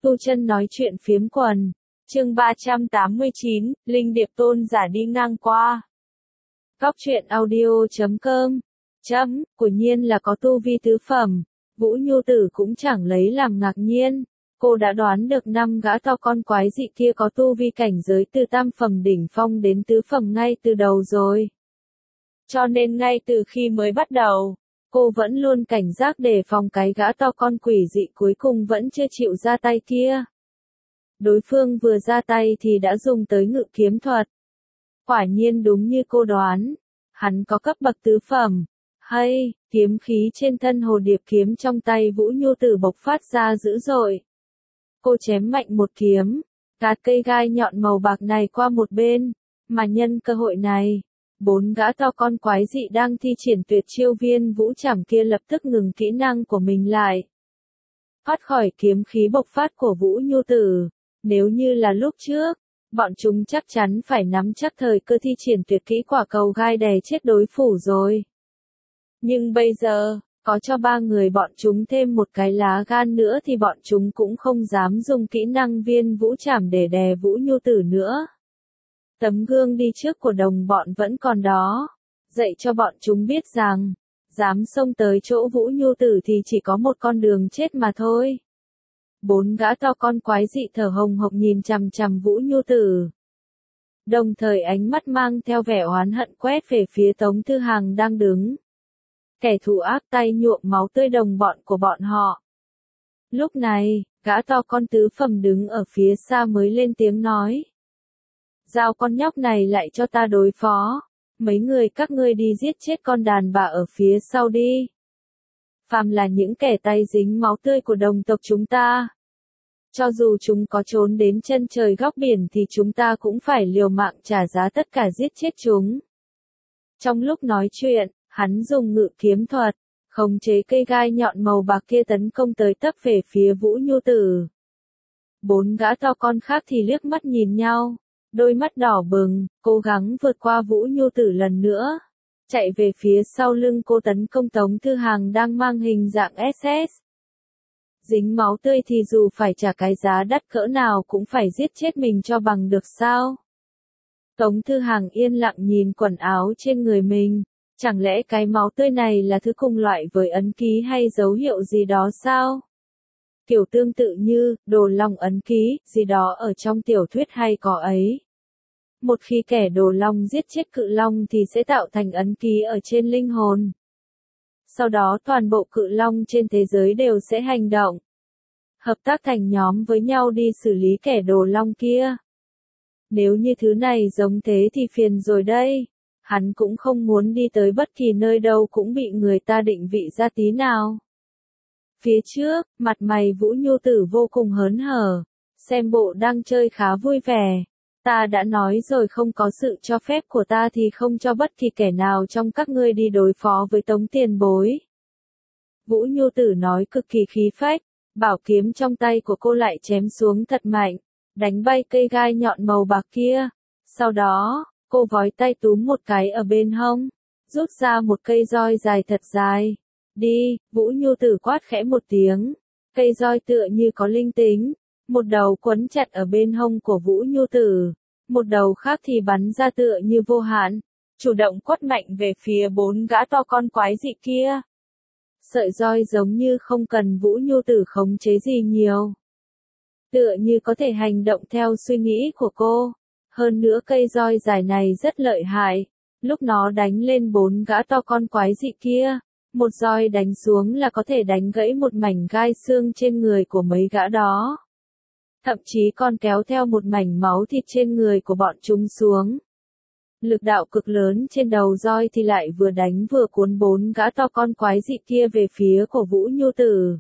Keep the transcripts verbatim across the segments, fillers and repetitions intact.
Tu Chân nói chuyện phiếm quần. Chương ba trăm tám mươi chín, Linh Điệp tôn giả đi ngang qua. Góc truyện audio chấm com. Chấm, quả nhiên là có tu vi tứ phẩm. Vũ Nhu Tử cũng chẳng lấy làm ngạc nhiên. Cô đã đoán được năm gã to con quái dị kia có tu vi cảnh giới từ tam phẩm đỉnh phong đến tứ phẩm ngay từ đầu rồi. Cho nên ngay từ khi mới bắt đầu, cô vẫn luôn cảnh giác đề phòng cái gã to con quỷ dị cuối cùng vẫn chưa chịu ra tay kia. Đối phương vừa ra tay thì đã dùng tới ngự kiếm thuật. Quả nhiên đúng như cô đoán, hắn có cấp bậc tứ phẩm. Hay, kiếm khí trên thân hồ điệp kiếm trong tay Vũ Nhu Tử bộc phát ra dữ dội. Cô chém mạnh một kiếm, gạt cây gai nhọn màu bạc này qua một bên, mà nhân cơ hội này, bốn gã to con quái dị đang thi triển tuyệt chiêu viên vũ trảm kia lập tức ngừng kỹ năng của mình lại. Thoát khỏi kiếm khí bộc phát của Vũ Nhu Tử, nếu như là lúc trước, bọn chúng chắc chắn phải nắm chắc thời cơ thi triển tuyệt kỹ quả cầu gai đè chết đối thủ rồi. Nhưng bây giờ, có cho ba người bọn chúng thêm một cái lá gan nữa thì bọn chúng cũng không dám dùng kỹ năng viên vũ trảm để đè Vũ Nhu Tử nữa. Tấm gương đi trước của đồng bọn vẫn còn đó, dạy cho bọn chúng biết rằng, dám xông tới chỗ Vũ Nhu Tử thì chỉ có một con đường chết mà thôi. Bốn gã to con quái dị thở hồng hộc nhìn chằm chằm Vũ Nhu Tử. Đồng thời ánh mắt mang theo vẻ oán hận quét về phía Tống Thư Hằng đang đứng. Kẻ thù ác tay nhuộm máu tươi đồng bọn của bọn họ. Lúc này, gã to con tứ phẩm đứng ở phía xa mới lên tiếng nói. Giao con nhóc này lại cho ta đối phó. Mấy người các ngươi đi giết chết con đàn bà ở phía sau đi. Phàm là những kẻ tay dính máu tươi của đồng tộc chúng ta. Cho dù chúng có trốn đến chân trời góc biển thì chúng ta cũng phải liều mạng trả giá tất cả giết chết chúng. Trong lúc nói chuyện, hắn dùng ngự kiếm thuật, khống chế cây gai nhọn màu bạc kia tấn công tới tấp về phía Vũ Nhu Tử. Bốn gã to con khác thì liếc mắt nhìn nhau, đôi mắt đỏ bừng, cố gắng vượt qua Vũ Nhu Tử lần nữa, chạy về phía sau lưng cô tấn công Tống Thư Hằng đang mang hình dạng ét ét. Dính máu tươi thì dù phải trả cái giá đắt cỡ nào cũng phải giết chết mình cho bằng được sao? Tống Thư Hằng yên lặng nhìn quần áo trên người mình. Chẳng lẽ cái máu tươi này là thứ cùng loại với ấn ký hay dấu hiệu gì đó sao? Kiểu tương tự như, đồ long ấn ký, gì đó ở trong tiểu thuyết hay có ấy. Một khi kẻ đồ long giết chết cự long thì sẽ tạo thành ấn ký ở trên linh hồn. Sau đó toàn bộ cự long trên thế giới đều sẽ hành động. Hợp tác thành nhóm với nhau đi xử lý kẻ đồ long kia. Nếu như thứ này giống thế thì phiền rồi đây. Hắn cũng không muốn đi tới bất kỳ nơi đâu cũng bị người ta định vị ra tí nào. Phía trước, mặt mày Vũ Nhu Tử vô cùng hớn hở, xem bộ đang chơi khá vui vẻ. Ta đã nói rồi không có sự cho phép của ta thì không cho bất kỳ kẻ nào trong các ngươi đi đối phó với Tống tiền bối. Vũ Nhu Tử nói cực kỳ khí phách, bảo kiếm trong tay của cô lại chém xuống thật mạnh, đánh bay cây gai nhọn màu bạc kia. Sau đó, cô vói tay túm một cái ở bên hông, rút ra một cây roi dài thật dài. Đi, Vũ Nhu Tử quát khẽ một tiếng, cây roi tựa như có linh tính, một đầu quấn chặt ở bên hông của Vũ Nhu Tử, một đầu khác thì bắn ra tựa như vô hạn, chủ động quất mạnh về phía bốn gã to con quái dị kia. Sợi roi giống như không cần Vũ Nhu Tử khống chế gì nhiều. Tựa như có thể hành động theo suy nghĩ của cô. Hơn nữa cây roi dài này rất lợi hại, lúc nó đánh lên bốn gã to con quái dị kia, một roi đánh xuống là có thể đánh gãy một mảnh gai xương trên người của mấy gã đó. Thậm chí còn kéo theo một mảnh máu thịt trên người của bọn chúng xuống. Lực đạo cực lớn trên đầu roi thì lại vừa đánh vừa cuốn bốn gã to con quái dị kia về phía của Vũ Nhu Tử.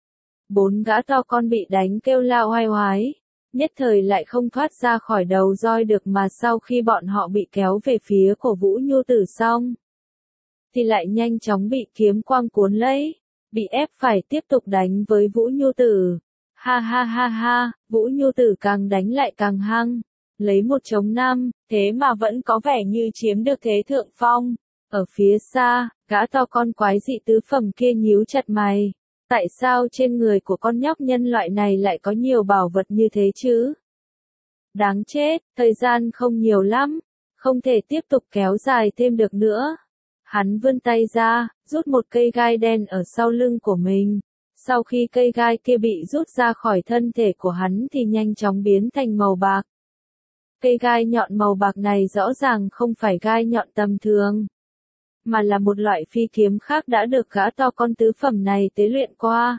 Bốn gã to con bị đánh kêu la oai oái. Nhất thời lại không thoát ra khỏi đầu roi được mà sau khi bọn họ bị kéo về phía của Vũ Nhu Tử xong, thì lại nhanh chóng bị kiếm quang cuốn lấy, bị ép phải tiếp tục đánh với Vũ Nhu Tử. Ha ha ha ha, Vũ Nhu Tử càng đánh lại càng hăng, lấy một chống năm, thế mà vẫn có vẻ như chiếm được thế thượng phong. Ở phía xa, gã to con quái dị tứ phẩm kia nhíu chặt mày, Tại sao trên người của con nhóc nhân loại này lại có nhiều bảo vật như thế chứ? Đáng chết, thời gian không nhiều lắm, không thể tiếp tục kéo dài thêm được nữa. Hắn vươn tay ra, rút một cây gai đen ở sau lưng của mình. Sau khi cây gai kia bị rút ra khỏi thân thể của hắn thì nhanh chóng biến thành màu bạc. Cây gai nhọn màu bạc này rõ ràng không phải gai nhọn tầm thường, mà là một loại phi kiếm khác đã được gã to con tứ phẩm này tế luyện qua.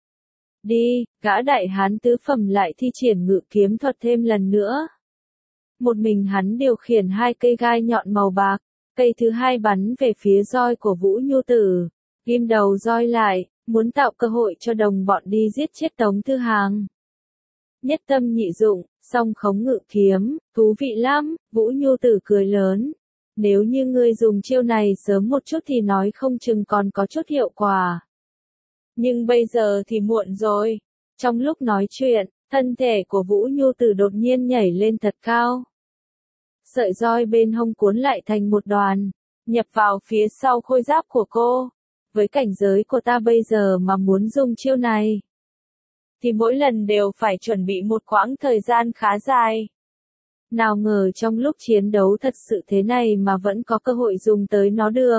Đi, gã đại hán tứ phẩm lại thi triển ngự kiếm thuật thêm lần nữa. Một mình hắn điều khiển hai cây gai nhọn màu bạc, cây thứ hai bắn về phía roi của Vũ Nhu Tử, ghim đầu roi lại, muốn tạo cơ hội cho đồng bọn đi giết chết Tống Thư Hàng. Nhất tâm nhị dụng, song khống ngự kiếm, thú vị lắm, Vũ Nhu Tử cười lớn. Nếu như ngươi dùng chiêu này sớm một chút thì nói không chừng còn có chút hiệu quả. Nhưng bây giờ thì muộn rồi. Trong lúc nói chuyện, thân thể của Vũ Nhu Tử đột nhiên nhảy lên thật cao. Sợi roi bên hông cuốn lại thành một đoàn, nhập vào phía sau khôi giáp của cô. Với cảnh giới của ta bây giờ mà muốn dùng chiêu này, thì mỗi lần đều phải chuẩn bị một quãng thời gian khá dài. Nào ngờ trong lúc chiến đấu thật sự thế này mà vẫn có cơ hội dùng tới nó được.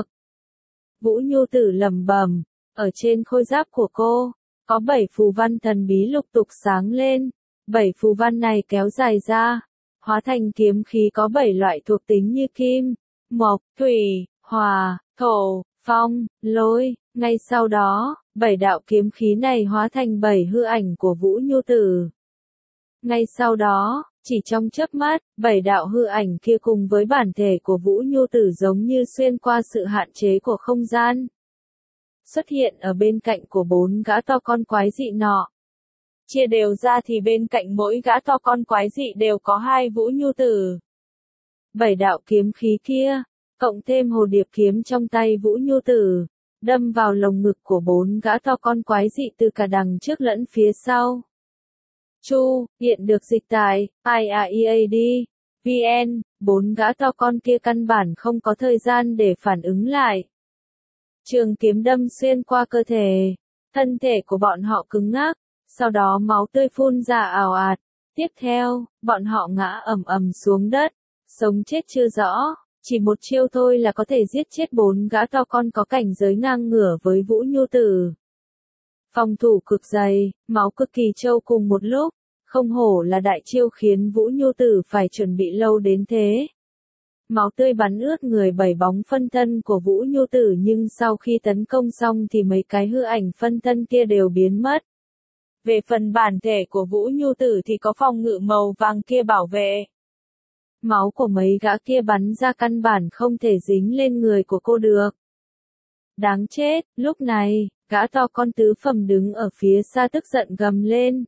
Vũ Nhu Tử lẩm bẩm, ở trên khôi giáp của cô, có bảy phù văn thần bí lục tục sáng lên. Bảy phù văn này kéo dài ra, hóa thành kiếm khí có bảy loại thuộc tính như kim, mộc, thủy, hỏa, thổ, phong, lôi. Ngay sau đó, bảy đạo kiếm khí này hóa thành bảy hư ảnh của Vũ Nhu Tử. Ngay sau đó, chỉ trong chớp mắt, bảy đạo hư ảnh kia cùng với bản thể của Vũ Nhu Tử giống như xuyên qua sự hạn chế của không gian, xuất hiện ở bên cạnh của bốn gã to con quái dị nọ. Chia đều ra thì bên cạnh mỗi gã to con quái dị đều có hai Vũ Nhu Tử. Bảy đạo kiếm khí kia, cộng thêm hồ điệp kiếm trong tay Vũ Nhu Tử, đâm vào lồng ngực của bốn gã to con quái dị từ cả đằng trước lẫn phía sau. Chu, hiện được dịch tại i a e a d vn, bốn gã to con kia căn bản không có thời gian để phản ứng lại. Trường kiếm đâm xuyên qua cơ thể, thân thể của bọn họ cứng ngắc, sau đó máu tươi phun ra ào ạt. Tiếp theo, bọn họ ngã ầm ầm xuống đất, sống chết chưa rõ, chỉ một chiêu thôi là có thể giết chết bốn gã to con có cảnh giới ngang ngửa với Vũ Nhu Tử. Phòng thủ cực dày, máu cực kỳ trâu cùng một lúc, không hổ là đại chiêu khiến Vũ Nhu Tử phải chuẩn bị lâu đến thế. Máu tươi bắn ướt người bảy bóng phân thân của Vũ Nhu Tử, nhưng sau khi tấn công xong thì mấy cái hư ảnh phân thân kia đều biến mất. Về phần bản thể của Vũ Nhu Tử thì có phòng ngự màu vàng kia bảo vệ. Máu của mấy gã kia bắn ra căn bản không thể dính lên người của cô được. Đáng chết, lúc này, gã to con tứ phẩm đứng ở phía xa tức giận gầm lên.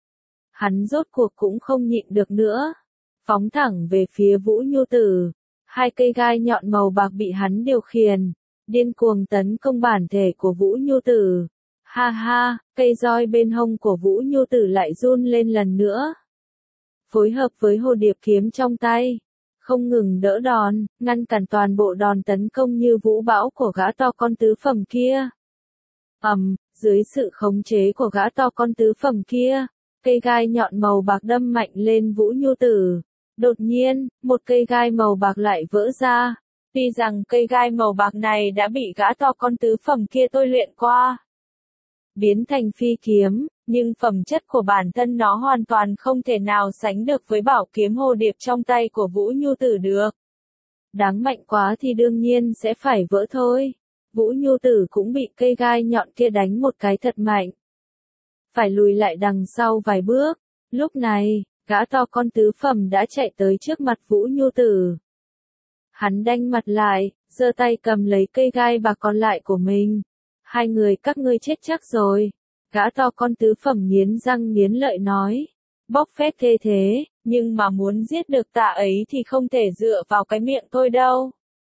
Hắn rốt cuộc cũng không nhịn được nữa, phóng thẳng về phía Vũ Nhu Tử. Hai cây gai nhọn màu bạc bị hắn điều khiển, điên cuồng tấn công bản thể của Vũ Nhu Tử. Ha ha, cây roi bên hông của Vũ Nhu Tử lại run lên lần nữa. Phối hợp với hồ điệp kiếm trong tay, không ngừng đỡ đòn, ngăn cản toàn bộ đòn tấn công như vũ bão của gã to con tứ phẩm kia. Ầm, um, dưới sự khống chế của gã to con tứ phẩm kia, cây gai nhọn màu bạc đâm mạnh lên Vũ Nhu Tử. Đột nhiên, một cây gai màu bạc lại vỡ ra. Tuy rằng cây gai màu bạc này đã bị gã to con tứ phẩm kia tôi luyện qua, biến thành phi kiếm, nhưng phẩm chất của bản thân nó hoàn toàn không thể nào sánh được với bảo kiếm hồ điệp trong tay của Vũ Nhu Tử được. Đáng mạnh quá thì đương nhiên sẽ phải vỡ thôi. Vũ Nhu Tử cũng bị cây gai nhọn kia đánh một cái thật mạnh, phải lùi lại đằng sau vài bước. Lúc này, gã to con tứ phẩm đã chạy tới trước mặt Vũ Nhu Tử. Hắn đanh mặt lại, giơ tay cầm lấy cây gai bạc còn lại của mình. Hai người các ngươi chết chắc rồi. Gã to con tứ phẩm nghiến răng nghiến lợi nói. Bóc phét thê thế, nhưng mà muốn giết được tạ ấy thì không thể dựa vào cái miệng tôi đâu.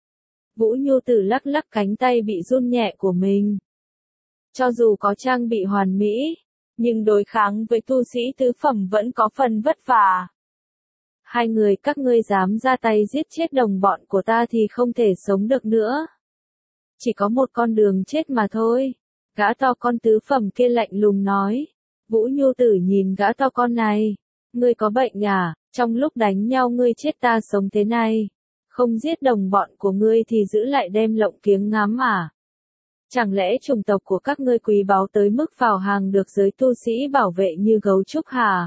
Vũ Nhu Tử lắc lắc cánh tay bị run nhẹ của mình. Cho dù có trang bị hoàn mỹ, nhưng đối kháng với tu sĩ tứ phẩm vẫn có phần vất vả. Hai người các ngươi dám ra tay giết chết đồng bọn của ta thì không thể sống được nữa. Chỉ có một con đường chết mà thôi. Gã to con tứ phẩm kia lạnh lùng nói. Vũ Nhu Tử nhìn gã to con này. Ngươi có bệnh à, trong lúc đánh nhau ngươi chết ta sống thế này. Không giết đồng bọn của ngươi thì giữ lại đem lộng kiếng ngắm à? Chẳng lẽ chủng tộc của các ngươi quý báu tới mức vào hàng được giới tu sĩ bảo vệ như gấu trúc hả?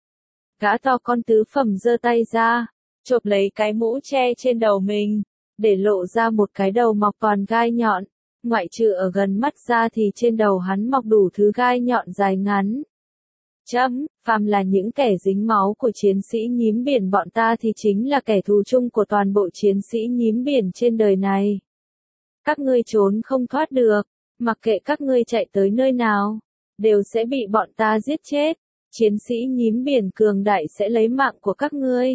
Gã to con tứ phẩm giơ tay ra, chộp lấy cái mũ che trên đầu mình, để lộ ra một cái đầu mọc toàn gai nhọn. Ngoại trừ ở gần mắt ra thì trên đầu hắn mọc đủ thứ gai nhọn dài ngắn. Chấm, phàm là những kẻ dính máu của chiến sĩ nhím biển bọn ta thì chính là kẻ thù chung của toàn bộ chiến sĩ nhím biển trên đời này. Các ngươi trốn không thoát được, mặc kệ các ngươi chạy tới nơi nào, đều sẽ bị bọn ta giết chết. Chiến sĩ nhím biển cường đại sẽ lấy mạng của các ngươi.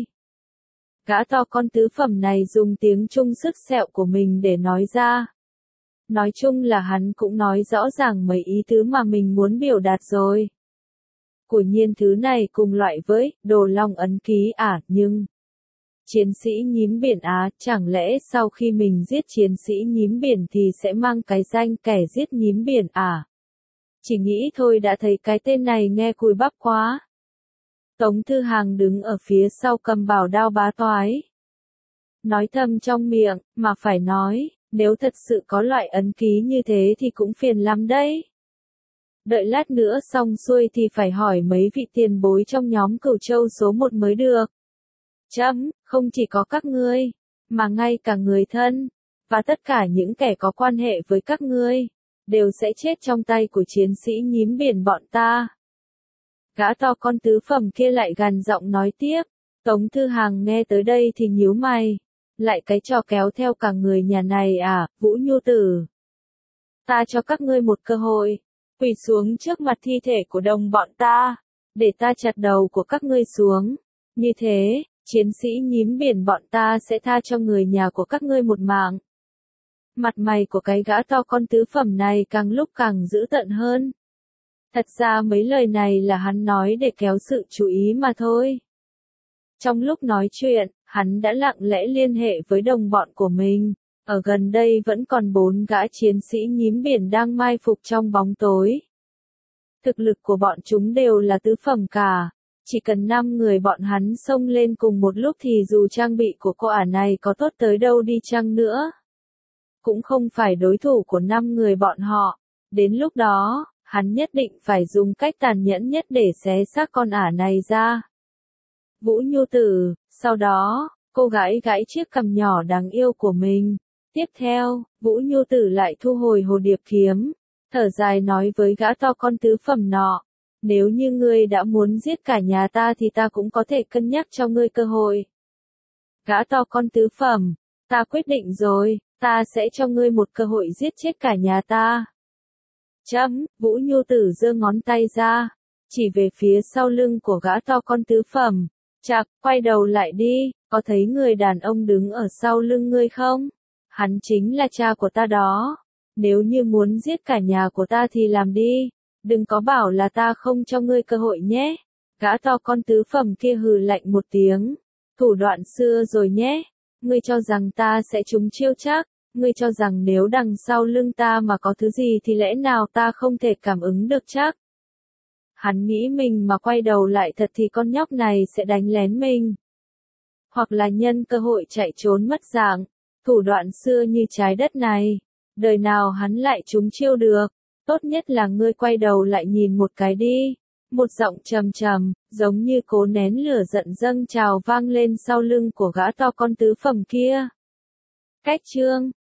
Gã to con tứ phẩm này dùng tiếng Trung sức sẹo của mình để nói ra. Nói chung là hắn cũng nói rõ ràng mấy ý tứ mà mình muốn biểu đạt rồi. Của nhiên thứ này cùng loại với đồ long ấn ký à, nhưng chiến sĩ nhím biển á, chẳng lẽ sau khi mình giết chiến sĩ nhím biển thì sẽ mang cái danh kẻ giết nhím biển à? Chỉ nghĩ thôi đã thấy cái tên này nghe cùi bắp quá. Tống Thư Hàng đứng ở phía sau cầm bảo đao bá toái. Nói thầm trong miệng, mà phải nói, nếu thật sự có loại ấn ký như thế thì cũng phiền lắm đấy. Đợi lát nữa xong xuôi thì phải hỏi mấy vị tiền bối trong nhóm Cửu Châu số một mới được. Chấm, không chỉ có các ngươi, mà ngay cả người thân, và tất cả những kẻ có quan hệ với các ngươi, đều sẽ chết trong tay của chiến sĩ nhím biển bọn ta. Gã to con tứ phẩm kia lại gằn giọng nói tiếp. Tống Thư Hàng nghe tới đây thì nhíu mày. Lại cái trò kéo theo cả người nhà này à, Vũ Nhu Tử. Ta cho các ngươi một cơ hội, quỳ xuống trước mặt thi thể của đồng bọn ta, để ta chặt đầu của các ngươi xuống. Như thế, chiến sĩ nhím biển bọn ta sẽ tha cho người nhà của các ngươi một mạng. Mặt mày của cái gã to con tứ phẩm này càng lúc càng dữ tợn hơn. Thật ra mấy lời này là hắn nói để kéo sự chú ý mà thôi. Trong lúc nói chuyện, hắn đã lặng lẽ liên hệ với đồng bọn của mình. Ở gần đây vẫn còn bốn gã chiến sĩ nhím biển đang mai phục trong bóng tối. Thực lực của bọn chúng đều là tứ phẩm cả. Chỉ cần năm người bọn hắn xông lên cùng một lúc thì dù trang bị của cô ả này có tốt tới đâu đi chăng nữa, cũng không phải đối thủ của năm người bọn họ. Đến lúc đó, hắn nhất định phải dùng cách tàn nhẫn nhất để xé xác con ả này ra. Vũ Nhu Tử, sau đó, cô gái gãi chiếc cằm nhỏ đáng yêu của mình. Tiếp theo, Vũ Nhu Tử lại thu hồi hồ điệp kiếm, thở dài nói với gã to con tứ phẩm nọ. Nếu như ngươi đã muốn giết cả nhà ta thì ta cũng có thể cân nhắc cho ngươi cơ hội. Gã to con tứ phẩm, ta quyết định rồi, ta sẽ cho ngươi một cơ hội giết chết cả nhà ta. Chấm, Vũ Nhu Tử giơ ngón tay ra, chỉ về phía sau lưng của gã to con tứ phẩm. Chạc, quay đầu lại đi, có thấy người đàn ông đứng ở sau lưng ngươi không? Hắn chính là cha của ta đó. Nếu như muốn giết cả nhà của ta thì làm đi. Đừng có bảo là ta không cho ngươi cơ hội nhé. Gã to con tứ phẩm kia hừ lạnh một tiếng. Thủ đoạn xưa rồi nhé. Ngươi cho rằng ta sẽ trúng chiêu chắc. Ngươi cho rằng nếu đằng sau lưng ta mà có thứ gì thì lẽ nào ta không thể cảm ứng được chắc. Hắn nghĩ mình mà quay đầu lại thật thì con nhóc này sẽ đánh lén mình. Hoặc là nhân cơ hội chạy trốn mất dạng. Thủ đoạn xưa như trái đất này. Đời nào hắn lại trúng chiêu được. Tốt nhất là ngươi quay đầu lại nhìn một cái đi. Một giọng trầm trầm, giống như cố nén lửa giận dâng trào vang lên sau lưng của gã to con tứ phẩm kia. Cách chương